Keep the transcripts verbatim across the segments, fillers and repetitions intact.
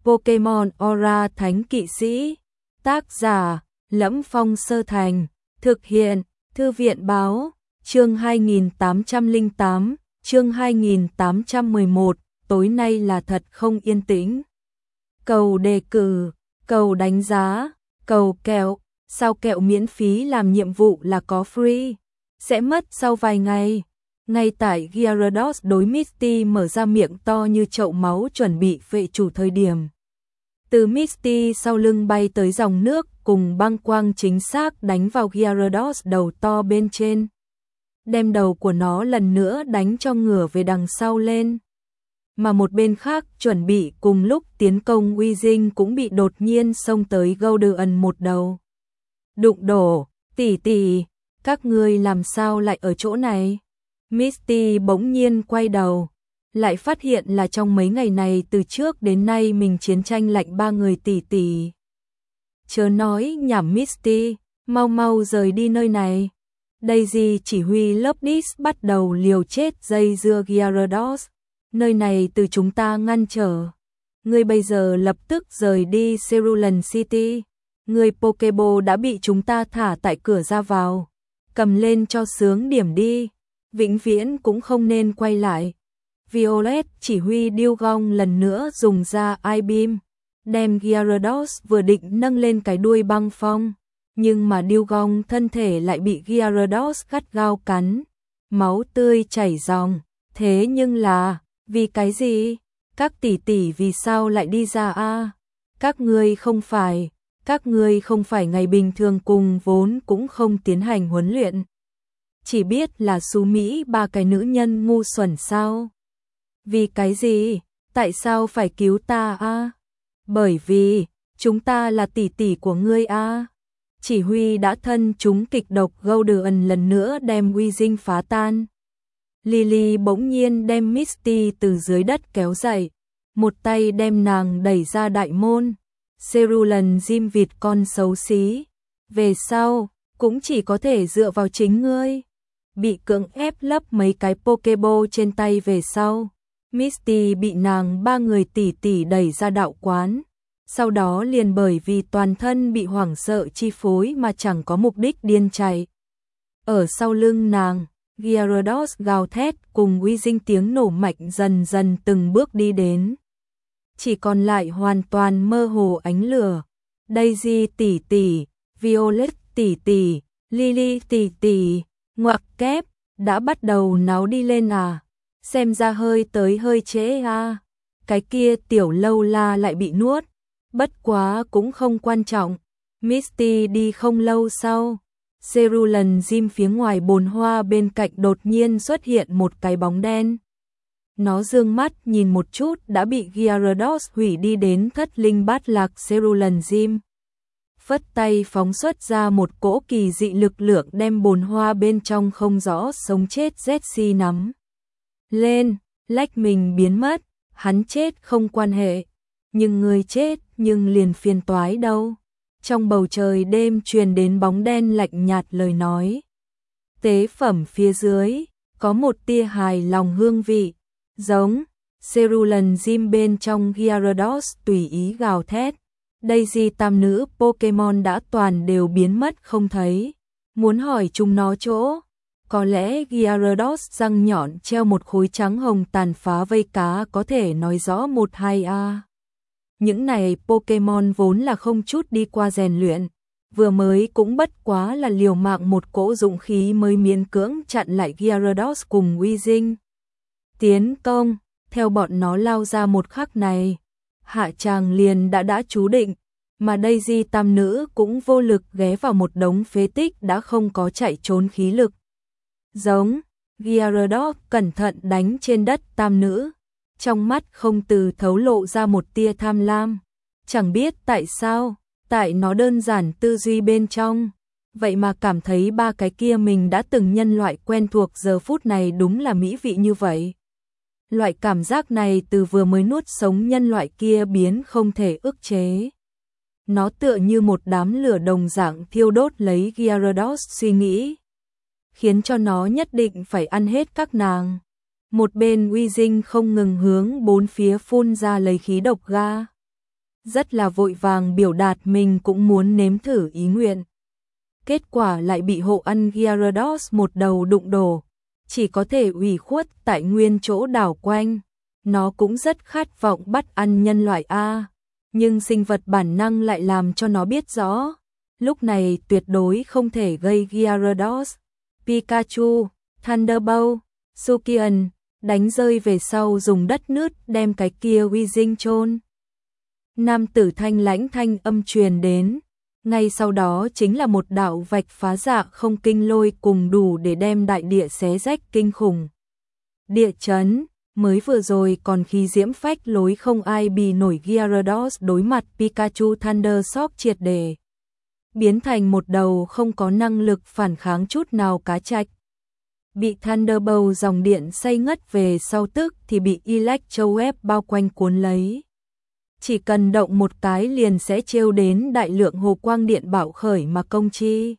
Pokemon Aura Thánh Kỵ Sĩ. Tác giả: Lẫm Phong Sơ Thành. Thực hiện: Thư viện báo. Chương hai nghìn tám trăm lẻ tám, chương hai nghìn tám trăm mười một, tối nay là thật không yên tĩnh. Cầu đề cử, cầu đánh giá, cầu kẹo, sao kẹo miễn phí làm nhiệm vụ là có free, sẽ mất sau vài ngày. Ngay tại Gyarados đối Misty mở ra miệng to như chậu máu chuẩn bị vệ chủ thời điểm. Từ Misty sau lưng bay tới dòng nước cùng băng quang chính xác đánh vào Gyarados đầu to bên trên. Đem đầu của nó lần nữa đánh cho ngửa về đằng sau lên. Mà một bên khác chuẩn bị cùng lúc tiến công Weezing cũng bị đột nhiên xông tới Golden một đầu. Đụng đổ, tỷ tỷ, các ngươi làm sao lại ở chỗ này? Misty bỗng nhiên quay đầu, lại phát hiện là trong mấy ngày này từ trước đến nay mình chiến tranh lạnh ba người tỷ tỷ. Chớ nói nhảm Misty, mau mau rời đi nơi này. Daisy chỉ huy lớp Dis bắt đầu liều chết dây dưa Gyarados. Nơi này từ chúng ta ngăn trở. Ngươi bây giờ lập tức rời đi Cerulean City. Ngươi Pokéball đã bị chúng ta thả tại cửa ra vào. Cầm lên cho sướng điểm đi. Vĩnh viễn cũng không nên quay lại. Violet chỉ huy Dewgong lần nữa dùng ra I-Beam. Đem Gyarados vừa định nâng lên cái đuôi băng phong. Nhưng mà Dewgong thân thể lại bị Gyarados gắt gao cắn. Máu tươi chảy ròng. Thế nhưng là, vì cái gì? Các tỷ tỷ vì sao lại đi ra a? Các ngươi không phải, các ngươi không phải ngày bình thường cùng vốn cũng không tiến hành huấn luyện. Chỉ biết là xú Mỹ ba cái nữ nhân ngu xuẩn sao? Vì cái gì? Tại sao phải cứu ta a? Bởi vì, chúng ta là tỷ tỷ của ngươi a. Chỉ huy đã thân chúng kịch độc Golden lần nữa đem Weezing phá tan. Lily bỗng nhiên đem Misty từ dưới đất kéo dậy, một tay đem nàng đẩy ra đại môn. Cerulean Gym vịt con xấu xí, về sau cũng chỉ có thể dựa vào chính ngươi. Bị cưỡng ép lấp mấy cái Pokéball trên tay về sau, Misty bị nàng ba người tỷ tỷ đẩy ra đạo quán. Sau đó liền bởi vì toàn thân bị hoảng sợ chi phối mà chẳng có mục đích điên chạy. Ở sau lưng nàng, Gyarados gào thét cùng Weezing tiếng nổ mạnh dần dần từng bước đi đến. Chỉ còn lại hoàn toàn mơ hồ ánh lửa. Daisy tỷ tỷ, Violet tỷ tỷ, Lily tỷ tỷ, ngoặc kép, đã bắt đầu náo đi lên à. Xem ra hơi tới hơi trễ à. Cái kia tiểu lâu la lại bị nuốt. Bất quá cũng không quan trọng. Misty đi không lâu sau. Cerulean Gym phía ngoài bồn hoa bên cạnh đột nhiên xuất hiện một cái bóng đen. Nó dương mắt nhìn một chút đã bị Gyarados hủy đi đến thất linh bát lạc Cerulean Gym. Phất tay phóng xuất ra một cỗ kỳ dị lực lượng đem bồn hoa bên trong không rõ sống chết Jessie nắm lên, lách mình biến mất. Hắn chết không quan hệ, nhưng người chết nhưng liền phiền toái đâu. Trong bầu trời đêm truyền đến bóng đen lạnh nhạt lời nói. Tế phẩm phía dưới, có một tia hài lòng hương vị, giống. Cerulean Gym bên trong Gyarados tùy ý gào thét. Daisy tam nữ Pokemon đã toàn đều biến mất không thấy. Muốn hỏi chúng nó chỗ, có lẽ Gyarados răng nhọn treo một khối trắng hồng tàn phá vây cá có thể nói rõ một hai a. Những này Pokemon vốn là không chút đi qua rèn luyện, vừa mới cũng bất quá là liều mạng một cỗ dụng khí mới miễn cưỡng chặn lại Gyarados cùng Weezing. Tiến công, theo bọn nó lao ra một khắc này, hạ tràng liền đã đã chú định, mà Daisy tam nữ cũng vô lực ghé vào một đống phế tích đã không có chạy trốn khí lực. Giống, Gyarados cẩn thận đánh trên đất tam nữ. Trong mắt không từ thấu lộ ra một tia tham lam. Chẳng biết tại sao, tại nó đơn giản tư duy bên trong. Vậy mà cảm thấy ba cái kia mình đã từng nhân loại quen thuộc giờ phút này đúng là mỹ vị như vậy. Loại cảm giác này từ vừa mới nuốt sống nhân loại kia biến không thể ức chế. Nó tựa như một đám lửa đồng dạng thiêu đốt lấy Gyarados suy nghĩ. Khiến cho nó nhất định phải ăn hết các nàng. Một bên Weezing không ngừng hướng bốn phía phun ra lấy khí độc ga. rất là vội vàng biểu đạt mình cũng muốn nếm thử ý nguyện. Kết quả lại bị hộ ăn Gyarados một đầu đụng đổ, chỉ có thể ủy khuất tại nguyên chỗ đảo quanh. Nó cũng rất khát vọng bắt ăn nhân loại a, nhưng sinh vật bản năng lại làm cho nó biết rõ, lúc này tuyệt đối không thể gây Gyarados. Pikachu, Thunderbolt, Sukian đánh rơi về sau dùng đất nứt đem cái kia Weezing chôn. Nam tử thanh lãnh thanh âm truyền đến, ngay sau đó chính là một đạo vạch phá dạ không kinh lôi cùng đủ để đem đại địa xé rách kinh khủng. Địa chấn, mới vừa rồi còn khí diễm phách lối không ai bì nổi Gyarados đối mặt Pikachu Thunder Shock triệt để biến thành một đầu không có năng lực phản kháng chút nào cá trạch. Bị Thunderbolt dòng điện say ngất về sau tức thì bị Electrowave bao quanh cuốn lấy. Chỉ cần động một cái liền sẽ trêu đến đại lượng hồ quang điện bạo khởi mà công chi.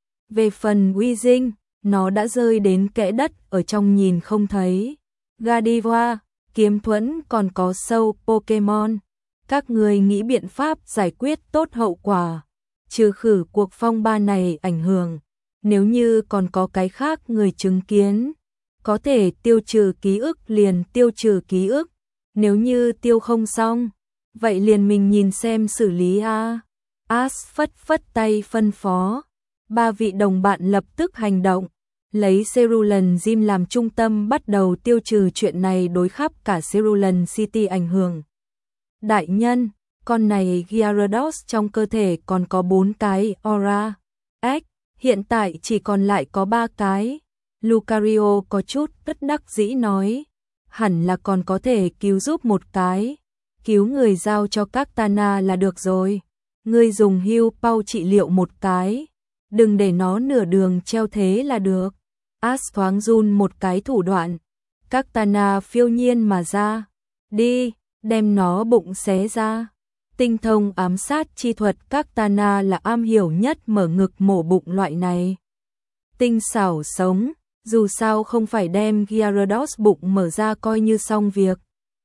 Về phần Weezing, nó đã rơi đến kẽ đất ở trong nhìn không thấy. Gardevoir, Kiếm Thuẫn còn có sâu Pokemon. Các người nghĩ biện pháp giải quyết tốt hậu quả, trừ khử cuộc phong ba này ảnh hưởng. Nếu như còn có cái khác người chứng kiến, có thể tiêu trừ ký ức liền tiêu trừ ký ức. Nếu như tiêu không xong, vậy liền mình nhìn xem xử lý a. Ash phất phất tay phân phó. Ba vị đồng bạn lập tức hành động, lấy Cerulean Gym làm trung tâm bắt đầu tiêu trừ chuyện này đối khắp cả Cerulean City ảnh hưởng. Đại nhân, con này Gyarados trong cơ thể còn có bốn cái aura. Ếch, hiện tại chỉ còn lại có ba cái. Lucario có chút bất đắc dĩ nói, hẳn là còn có thể cứu giúp một cái. Cứu người giao cho các Tana là được rồi. Ngươi dùng Heal Pau trị liệu một cái. Đừng để nó nửa đường treo thế là được. Ash thoáng run một cái thủ đoạn. Các Tana phiêu nhiên mà ra. Đi, đem nó bụng xé ra. Tinh thông ám sát chi thuật các Tana là am hiểu nhất mở ngực mổ bụng loại này. Tinh xảo sống, dù sao không phải đem Gyarados bụng mở ra coi như xong việc.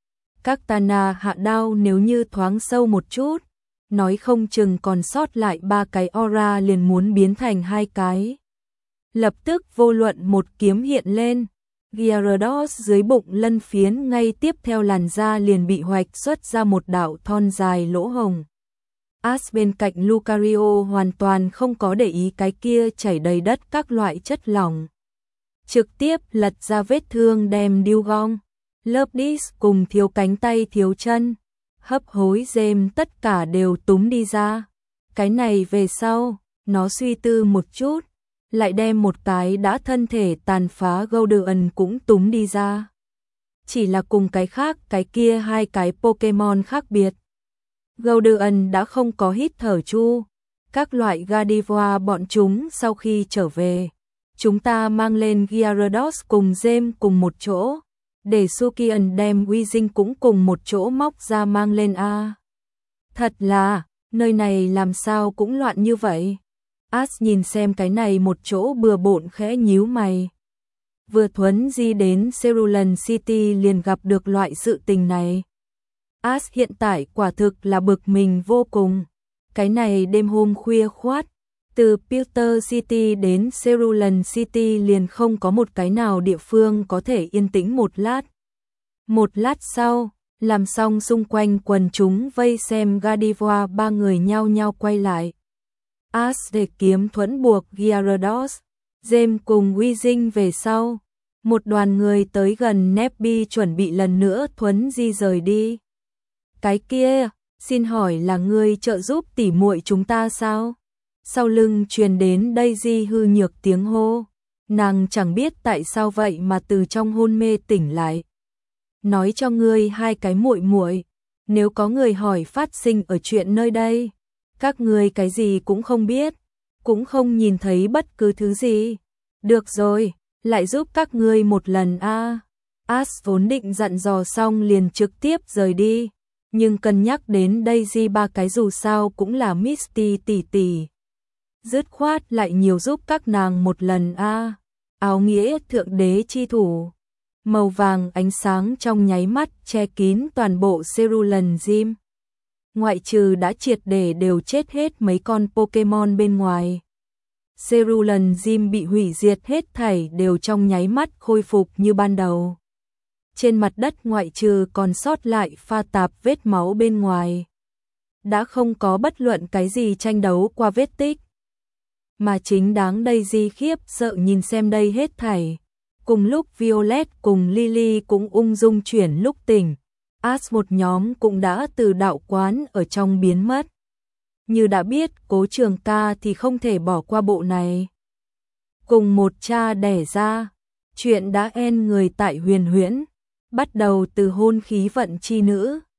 Các Tana hạ đao nếu như thoáng sâu một chút, nói không chừng còn sót lại ba cái aura liền muốn biến thành hai cái. Lập tức vô luận một kiếm hiện lên, Gyarados dưới bụng lân phiến ngay tiếp theo làn da liền bị hoạch xuất ra một đạo thon dài lỗ hồng. Ash bên cạnh Lucario hoàn toàn không có để ý cái kia chảy đầy đất các loại chất lỏng. Trực tiếp lật ra vết thương đem Dewgong, Lobnis cùng thiếu cánh tay thiếu chân, hấp hối Gem tất cả đều túm đi ra. Cái này về sau, nó suy tư một chút, lại đem một cái đã thân thể tàn phá Golden cũng túm đi ra. Chỉ là cùng cái khác cái kia hai cái Pokemon khác biệt. Golden đã không có hít thở chu. Các loại Gardevoir bọn chúng sau khi trở về, chúng ta mang lên Gyarados cùng Gem cùng một chỗ, để Sukian đem Weezing cũng cùng một chỗ móc ra mang lên a. Thật là, nơi này làm sao cũng loạn như vậy. Ash nhìn xem cái này một chỗ bừa bộn khẽ nhíu mày. Vừa thuấn di đến Cerulean City liền gặp được loại sự tình này. Ash hiện tại quả thực là bực mình vô cùng. Cái này đêm hôm khuya khoát, từ Pewter City đến Cerulean City liền không có một cái nào địa phương có thể yên tĩnh một lát. Một lát sau, làm xong xung quanh quần chúng vây xem Gardevoir ba người nhao nhao quay lại. Ash để kiếm thuẫn buộc Gyarados, Gem cùng Weezing về sau. Một đoàn người tới gần Nebby chuẩn bị lần nữa thuấn di rời đi. Cái kia, xin hỏi là ngươi trợ giúp tỉ muội chúng ta sao? Sau lưng truyền đến Daisy hư nhược tiếng hô. Nàng chẳng biết tại sao vậy mà từ trong hôn mê tỉnh lại. Nói cho ngươi hai cái muội muội, nếu có người hỏi phát sinh ở chuyện nơi đây, các ngươi cái gì cũng không biết, cũng không nhìn thấy bất cứ thứ gì. Được rồi, lại giúp các ngươi một lần a. À. Ash vốn định dặn dò xong liền trực tiếp rời đi, nhưng cân nhắc đến Daisy ba cái dù sao cũng là Misty tỷ tỷ, dứt khoát lại nhiều giúp các nàng một lần a. À. Áo nghĩa thượng đế chi thủ, màu vàng ánh sáng trong nháy mắt che kín toàn bộ Cerulean Gym. ngoại trừ đã triệt để đều chết hết mấy con Pokemon bên ngoài. Cerulean Gym bị hủy diệt hết thảy đều trong nháy mắt khôi phục như ban đầu. Trên mặt đất ngoại trừ còn sót lại pha tạp vết máu bên ngoài. Đã không có bất luận cái gì tranh đấu qua vết tích. Mà chính đáng Daisy khiếp sợ nhìn xem đây hết thảy. Cùng lúc Violet cùng Lily cũng ung dung chuyển lúc tỉnh. Ash một nhóm cũng đã từ đạo quán ở trong biến mất. Như đã biết Cố Trường Ca thì không thể bỏ qua bộ này. Cùng một cha đẻ ra, chuyện đã en người tại Huyền Huyễn, bắt đầu từ hôn khí vận chi nữ,